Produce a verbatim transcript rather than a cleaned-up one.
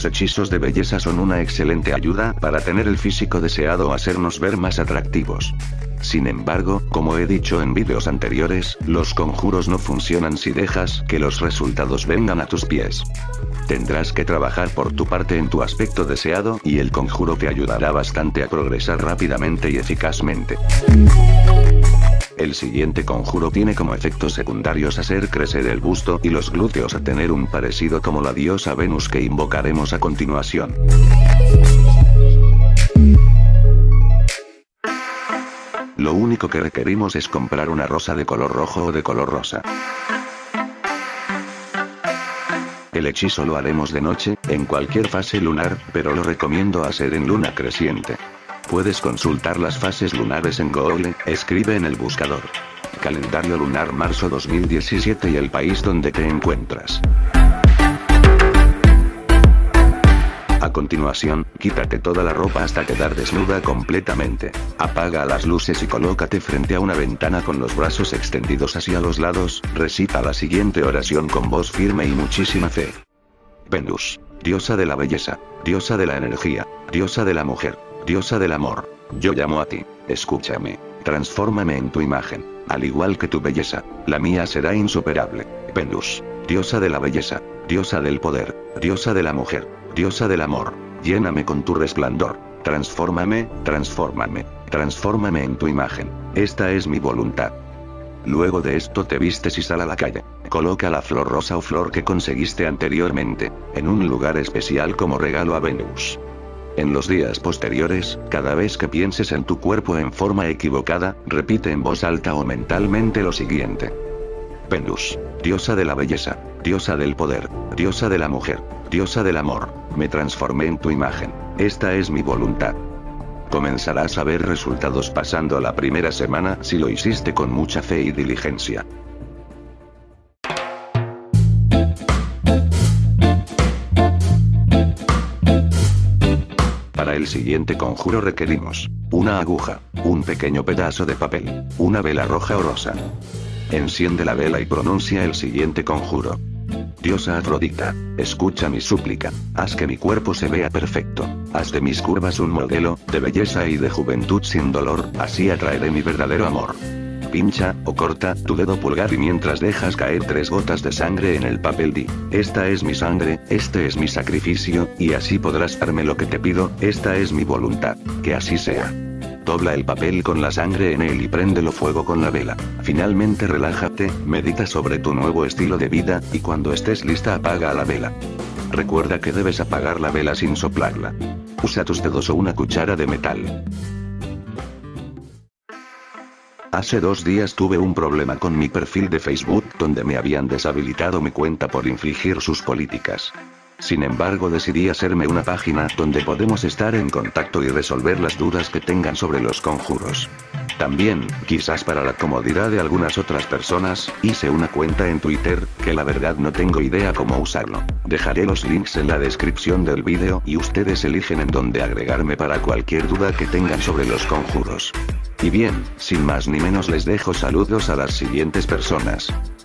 hechizos de belleza son una excelente ayuda para tener el físico deseado o hacernos ver más atractivos. Sin embargo, como he dicho en vídeos anteriores, los conjuros no funcionan si dejas que los resultados vengan a tus pies. Tendrás que trabajar por tu parte en tu aspecto deseado y el conjuro te ayudará bastante a progresar rápidamente y eficazmente. El siguiente conjuro tiene como efectos secundarios hacer crecer el busto y los glúteos a tener un parecido como la diosa Venus que invocaremos a continuación. Lo único que requerimos es comprar una rosa de color rojo o de color rosa. El hechizo lo haremos de noche, en cualquier fase lunar, pero lo recomiendo hacer en luna creciente. Puedes consultar las fases lunares en Google, escribe en el buscador calendario lunar marzo dos mil diecisiete y el país donde te encuentras. A continuación, quítate toda la ropa hasta quedar desnuda completamente. Apaga las luces y colócate frente a una ventana con los brazos extendidos hacia los lados, recita la siguiente oración con voz firme y muchísima fe. Venus, diosa de la belleza, diosa de la energía, diosa de la mujer, diosa del amor, yo llamo a ti, escúchame, transfórmame en tu imagen, al igual que tu belleza, la mía será insuperable. Venus, diosa de la belleza, diosa del poder, diosa de la mujer, diosa del amor, lléname con tu resplandor, transfórmame, transfórmame, transfórmame en tu imagen, esta es mi voluntad. Luego de esto te vistes y sal a la calle, coloca la flor rosa o flor que conseguiste anteriormente, en un lugar especial como regalo a Venus. En los días posteriores, cada vez que pienses en tu cuerpo en forma equivocada, repite en voz alta o mentalmente lo siguiente. Venus, diosa de la belleza, diosa del poder, diosa de la mujer, diosa del amor, me transformé en tu imagen, esta es mi voluntad. Comenzarás a ver resultados pasando la primera semana si lo hiciste con mucha fe y diligencia. Para el siguiente conjuro requerimos una aguja, un pequeño pedazo de papel, una vela roja o rosa. Enciende la vela y pronuncia el siguiente conjuro. Diosa Afrodita, escucha mi súplica, haz que mi cuerpo se vea perfecto, haz de mis curvas un modelo, de belleza y de juventud sin dolor, así atraeré mi verdadero amor. Pincha, o corta, tu dedo pulgar y mientras dejas caer tres gotas de sangre en el papel di, esta es mi sangre, este es mi sacrificio, y así podrás darme lo que te pido, esta es mi voluntad, que así sea. Dobla el papel con la sangre en él y préndelo fuego con la vela. Finalmente relájate, medita sobre tu nuevo estilo de vida, y cuando estés lista apaga la vela. Recuerda que debes apagar la vela sin soplarla. Usa tus dedos o una cuchara de metal. Hace dos días tuve un problema con mi perfil de Facebook donde me habían deshabilitado mi cuenta por infringir sus políticas. Sin embargo decidí hacerme una página donde podemos estar en contacto y resolver las dudas que tengan sobre los conjuros. También, quizás para la comodidad de algunas otras personas, hice una cuenta en Twitter, que la verdad no tengo idea cómo usarlo. Dejaré los links en la descripción del vídeo y ustedes eligen en dónde agregarme para cualquier duda que tengan sobre los conjuros. Y bien, sin más ni menos les dejo saludos a las siguientes personas.